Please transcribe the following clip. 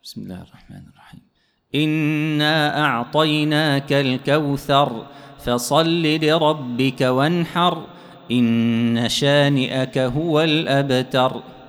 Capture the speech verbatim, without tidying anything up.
بسم الله الرحمن الرحيم. إنا أعطيناك الكوثر فصل لربك وانحر إن شانئك هو الأبتر.